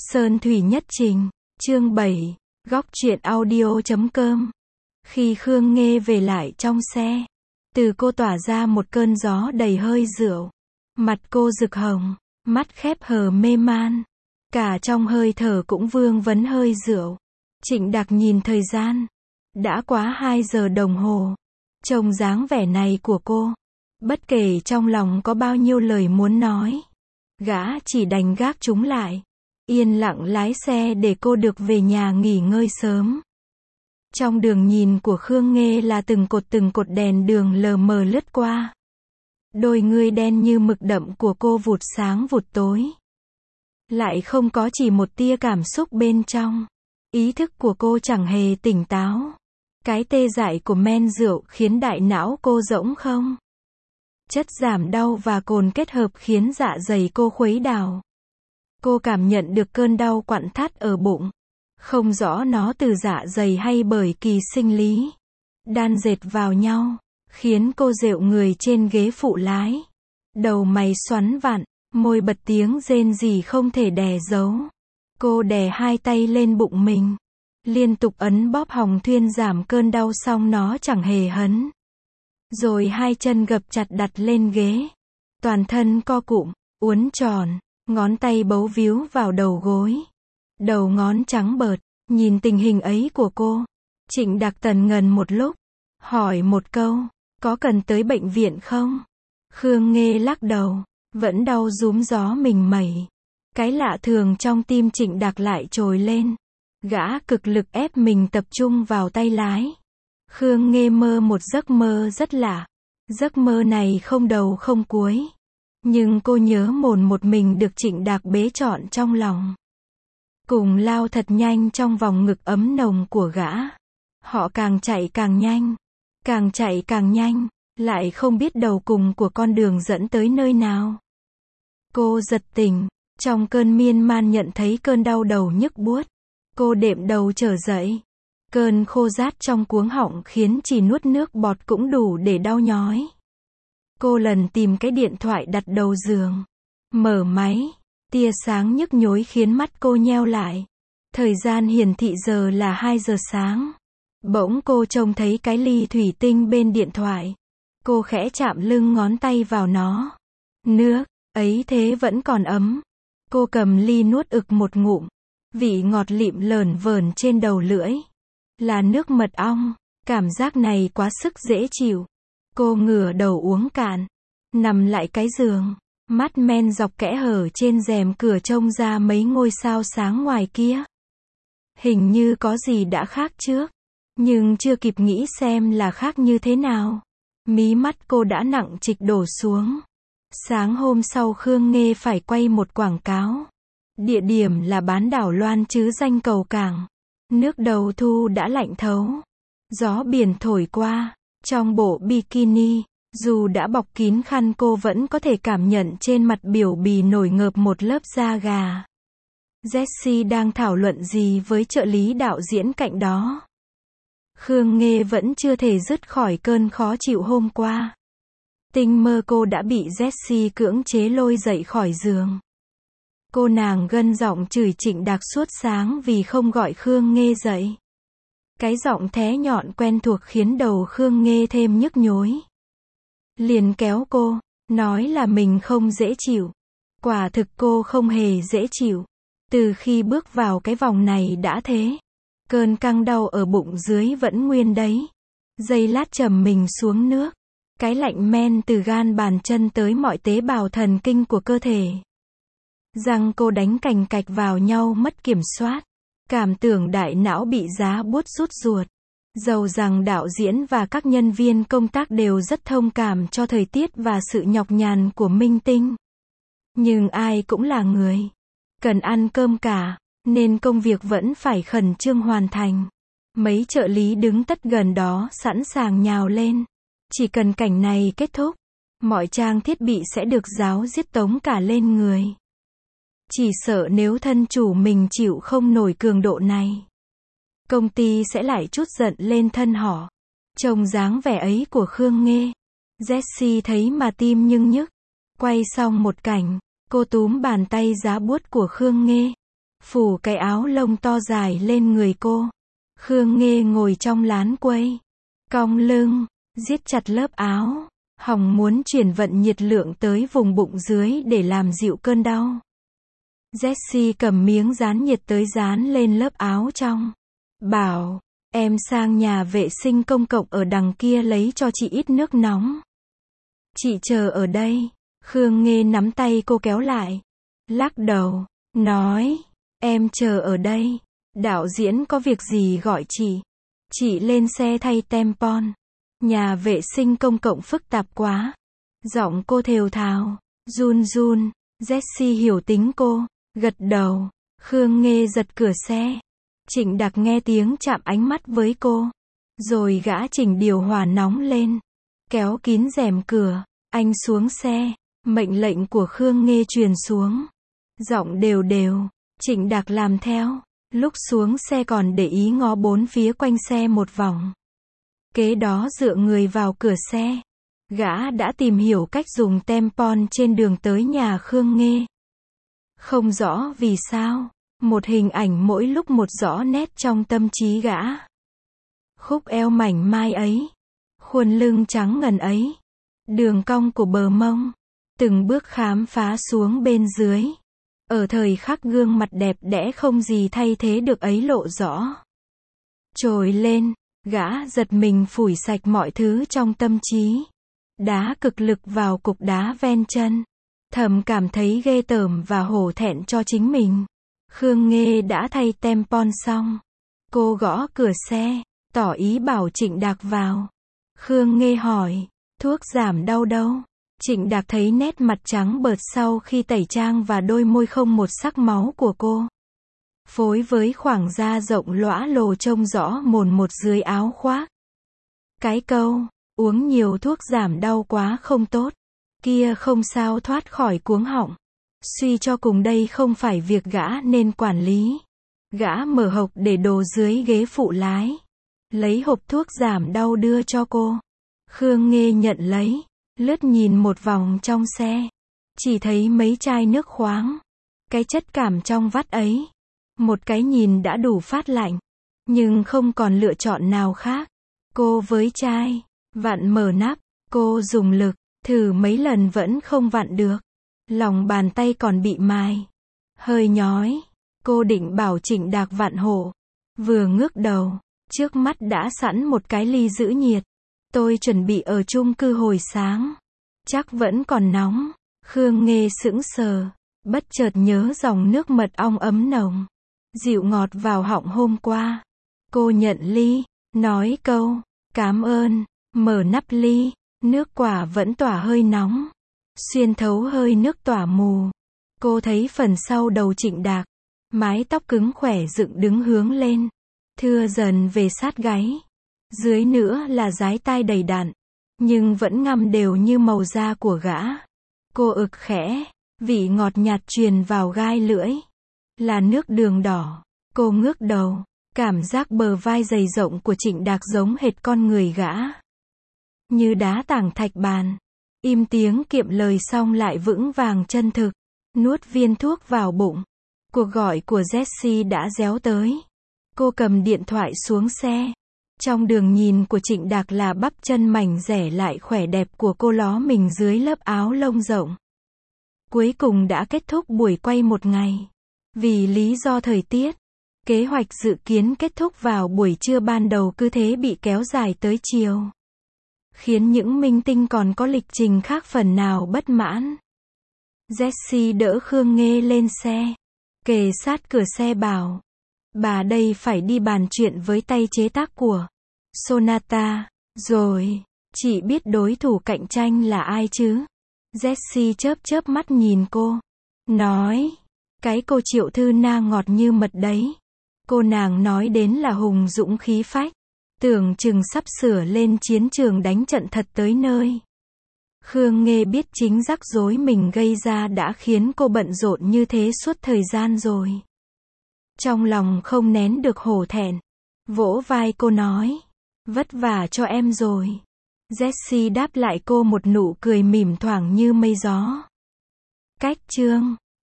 Sơn Thủy Nhất Trình, chương 7, góc truyện audio.com. Khi Khương Nghê về lại trong xe, từ cô tỏa ra một cơn gió đầy hơi rượu. Mặt cô rực hồng, mắt khép hờ mê man. Cả trong hơi thở cũng vương vấn hơi rượu. Trịnh Đạc nhìn thời gian. Đã quá 2 giờ đồng hồ. Trông dáng vẻ này của cô, bất kể trong lòng có bao nhiêu lời muốn nói, gã chỉ đành gác chúng lại. Yên lặng lái xe để cô được về nhà nghỉ ngơi sớm. Trong đường nhìn của Khương Nghê là từng cột đèn đường lờ mờ lướt qua. Đôi ngươi đen như mực đậm của cô vụt sáng vụt tối. Lại không có chỉ một tia cảm xúc bên trong. Ý thức của cô chẳng hề tỉnh táo. Cái tê dại của men rượu khiến đại não cô rỗng không. Chất giảm đau và cồn kết hợp khiến dạ dày cô khuấy đảo. Cô cảm nhận được cơn đau quặn thắt ở bụng. Không rõ nó từ dạ dày hay bởi kỳ sinh lý. Đan dệt vào nhau, khiến cô dệu người trên ghế phụ lái. Đầu mày xoắn vặn, môi bật tiếng rên rỉ không thể đè giấu. Cô đè hai tay lên bụng mình. Liên tục ấn bóp hồng thuyên giảm cơn đau xong nó chẳng hề hấn. Rồi hai chân gập chặt đặt lên ghế. Toàn thân co cụm, uốn tròn, ngón tay bấu víu vào đầu gối. Đầu ngón trắng bợt, nhìn tình hình ấy của cô. Trịnh Đạc tần ngần một lúc, hỏi một câu, có cần tới bệnh viện không? Khương Nghê lắc đầu, vẫn đau rúm gió mình mẩy. Cái lạ thường trong tim Trịnh Đạc lại trồi lên. Gã cực lực ép mình tập trung vào tay lái. Khương Nghê mơ một giấc mơ rất lạ. Giấc mơ này không đầu không cuối. Nhưng cô nhớ mồn một mình được Trịnh Đạc bế trọn trong lòng. Cùng lao thật nhanh trong vòng ngực ấm nồng của gã. Họ càng chạy càng nhanh. Càng chạy càng nhanh. Lại không biết đầu cùng của con đường dẫn tới nơi nào. Cô giật tỉnh. Trong cơn miên man nhận thấy cơn đau đầu nhức buốt. Cô đệm đầu trở dậy. Cơn khô rát trong cuống họng khiến chỉ nuốt nước bọt cũng đủ để đau nhói. Cô lần tìm cái điện thoại đặt đầu giường. Mở máy. Tia sáng nhức nhối khiến mắt cô nheo lại. Thời gian hiển thị giờ là 2 giờ sáng. Bỗng cô trông thấy cái ly thủy tinh bên điện thoại. Cô khẽ chạm lưng ngón tay vào nó. Nước ấy thế vẫn còn ấm. Cô cầm ly nuốt ực một ngụm. Vị ngọt lịm lởn vởn trên đầu lưỡi. Là nước mật ong. Cảm giác này quá sức dễ chịu. Cô ngửa đầu uống cạn. Nằm lại cái giường. Mắt men dọc kẽ hở trên rèm cửa trông ra mấy ngôi sao sáng ngoài kia. Hình như có gì đã khác trước. Nhưng chưa kịp nghĩ xem là khác như thế nào. Mí mắt cô đã nặng trịch đổ xuống. Sáng hôm sau Khương Nghê phải quay một quảng cáo. Địa điểm là bán đảo Loan chứ danh cầu cảng. Nước đầu thu đã lạnh thấu. Gió biển thổi qua. Trong bộ bikini, dù đã bọc kín khăn cô vẫn có thể cảm nhận trên mặt biểu bì nổi ngợp một lớp da gà. Jessie đang thảo luận gì với trợ lý đạo diễn cạnh đó. Khương Nghê vẫn chưa thể dứt khỏi cơn khó chịu hôm qua. Tinh mơ cô đã bị Jessie cưỡng chế lôi dậy khỏi giường. Cô nàng gân giọng chửi Trịnh Đạc suốt sáng vì không gọi Khương Nghê dậy. Cái giọng thé nhọn quen thuộc khiến đầu Khương Nghê thêm nhức nhối. Liền kéo cô, nói là mình không dễ chịu. Quả thực cô không hề dễ chịu. Từ khi bước vào cái vòng này đã thế. Cơn căng đau ở bụng dưới vẫn nguyên đấy. Giây lát trầm mình xuống nước. Cái lạnh men từ gan bàn chân tới mọi tế bào thần kinh của cơ thể. Răng cô đánh cành cạch vào nhau mất kiểm soát. Cảm tưởng đại não bị giá buốt rút ruột. Dầu rằng đạo diễn và các nhân viên công tác đều rất thông cảm cho thời tiết và sự nhọc nhằn của minh tinh. Nhưng ai cũng là người. Cần ăn cơm cả. Nên công việc vẫn phải khẩn trương hoàn thành. Mấy trợ lý đứng tất gần đó sẵn sàng nhào lên. Chỉ cần cảnh này kết thúc, mọi trang thiết bị sẽ được giáo giết tống cả lên người. Chỉ sợ nếu thân chủ mình chịu không nổi cường độ này, công ty sẽ lại trút giận lên thân họ. Trông dáng vẻ ấy của Khương Nghê, Jessie thấy mà tim nhưng nhức. Quay xong một cảnh, cô túm bàn tay giá buốt của Khương Nghê. phủ cái áo lông to dài lên người cô. Khương Nghê ngồi trong lán quây, cong lưng, siết chặt lớp áo, hòng muốn chuyển vận nhiệt lượng tới vùng bụng dưới để làm dịu cơn đau. Jessie cầm miếng dán nhiệt tới dán lên lớp áo trong. Bảo, em sang nhà vệ sinh công cộng ở đằng kia lấy cho chị ít nước nóng. Chị chờ ở đây. Khương Nghê nắm tay cô kéo lại. Lắc đầu, nói, em chờ ở đây. Đạo diễn có việc gì gọi chị. Chị lên xe thay tampon. Nhà vệ sinh công cộng phức tạp quá. Giọng cô thều thào, run run. Jessie hiểu tính cô, gật đầu. Khương Nghê giật cửa xe. Trịnh Đạc nghe tiếng chạm ánh mắt với cô. Rồi gã chỉnh điều hòa nóng lên. Kéo kín rèm cửa. Anh xuống xe. Mệnh lệnh của Khương Nghê truyền xuống. Giọng đều đều. Trịnh Đạc làm theo. Lúc xuống xe còn để ý ngó bốn phía quanh xe một vòng. Kế đó dựa người vào cửa xe. Gã đã tìm hiểu cách dùng tampon trên đường tới nhà Khương Nghê. Không rõ vì sao, một hình ảnh mỗi lúc một rõ nét trong tâm trí gã. Khúc eo mảnh mai ấy, khuôn lưng trắng ngần ấy, đường cong của bờ mông, từng bước khám phá xuống bên dưới. Ở thời khắc gương mặt đẹp đẽ không gì thay thế được ấy lộ rõ. Trồi lên, gã giật mình phủi sạch mọi thứ trong tâm trí. Đá cực lực vào cục đá ven chân. Thầm cảm thấy ghê tởm và hổ thẹn cho chính mình. Khương Nghê đã thay tampon xong. Cô gõ cửa xe, tỏ ý bảo Trịnh Đạc vào. Khương Nghê hỏi, thuốc giảm đau đâu? Trịnh Đạc thấy nét mặt trắng bợt sau khi tẩy trang và đôi môi không một sắc máu của cô. Phối với khoảng da rộng lõa lồ trông rõ mồn một dưới áo khoác. Cái câu, uống nhiều thuốc giảm đau quá không tốt. Kia không sao thoát khỏi cuống họng. Suy cho cùng đây không phải việc gã nên quản lý. Gã mở hộc để đồ dưới ghế phụ lái. Lấy hộp thuốc giảm đau đưa cho cô. Khương Nghê nhận lấy. Lướt nhìn một vòng trong xe. Chỉ thấy mấy chai nước khoáng. Cái chất cảm trong vắt ấy. Một cái nhìn đã đủ phát lạnh. Nhưng không còn lựa chọn nào khác. Cô với chai. Vặn mở nắp. Cô dùng lực. Thử mấy lần vẫn không vặn được. Lòng bàn tay còn bị mài. Hơi nhói. Cô định bảo Trịnh Đạc vặn hộ. Vừa ngước đầu. Trước mắt đã sẵn một cái ly giữ nhiệt. Tôi chuẩn bị ở chung cư hồi sáng. Chắc vẫn còn nóng. Khương Nghê sững sờ. Bất chợt nhớ dòng nước mật ong ấm nồng. Dịu ngọt vào họng hôm qua. Cô nhận ly. Nói câu. Cảm ơn. Mở nắp ly. Nước quả vẫn tỏa hơi nóng. Xuyên thấu hơi nước tỏa mù. Cô thấy phần sau đầu Trịnh Đạc. Mái tóc cứng khỏe dựng đứng hướng lên. Thưa dần về sát gáy. Dưới nữa là dái tai đầy đặn. Nhưng vẫn ngăm đều như màu da của gã. Cô ực khẽ. Vị ngọt nhạt truyền vào gai lưỡi. Là nước đường đỏ. Cô ngước đầu. Cảm giác bờ vai dày rộng của Trịnh Đạc giống hệt con người gã. Như đá tảng thạch bàn. Im tiếng kiệm lời xong lại vững vàng chân thực. Nuốt viên thuốc vào bụng. Cuộc gọi của Jessie đã réo tới. Cô cầm điện thoại xuống xe. Trong đường nhìn của Trịnh Đạc là bắp chân mảnh dẻ lại khỏe đẹp của cô ló mình dưới lớp áo lông rộng. Cuối cùng đã kết thúc buổi quay một ngày. Vì lý do thời tiết, kế hoạch dự kiến kết thúc vào buổi trưa ban đầu cứ thế bị kéo dài tới chiều. Khiến những minh tinh còn có lịch trình khác phần nào bất mãn. Jessie đỡ Khương Nghê lên xe. Kề sát cửa xe bảo. Bà đây phải đi bàn chuyện với tay chế tác của Sonata. Rồi, chị biết đối thủ cạnh tranh là ai chứ? Jessie chớp chớp mắt nhìn cô. Nói. Cái cô Triệu Thư Na ngọt như mật đấy. Cô nàng nói đến là hùng dũng khí phách. Tưởng chừng sắp sửa lên chiến trường đánh trận thật tới nơi. Khương Nghê biết chính rắc rối mình gây ra đã khiến cô bận rộn như thế suốt thời gian rồi. Trong lòng không nén được hổ thẹn. Vỗ vai cô nói. Vất vả cho em rồi. Jessie đáp lại cô một nụ cười mỉm thoảng như mây gió. Cách chương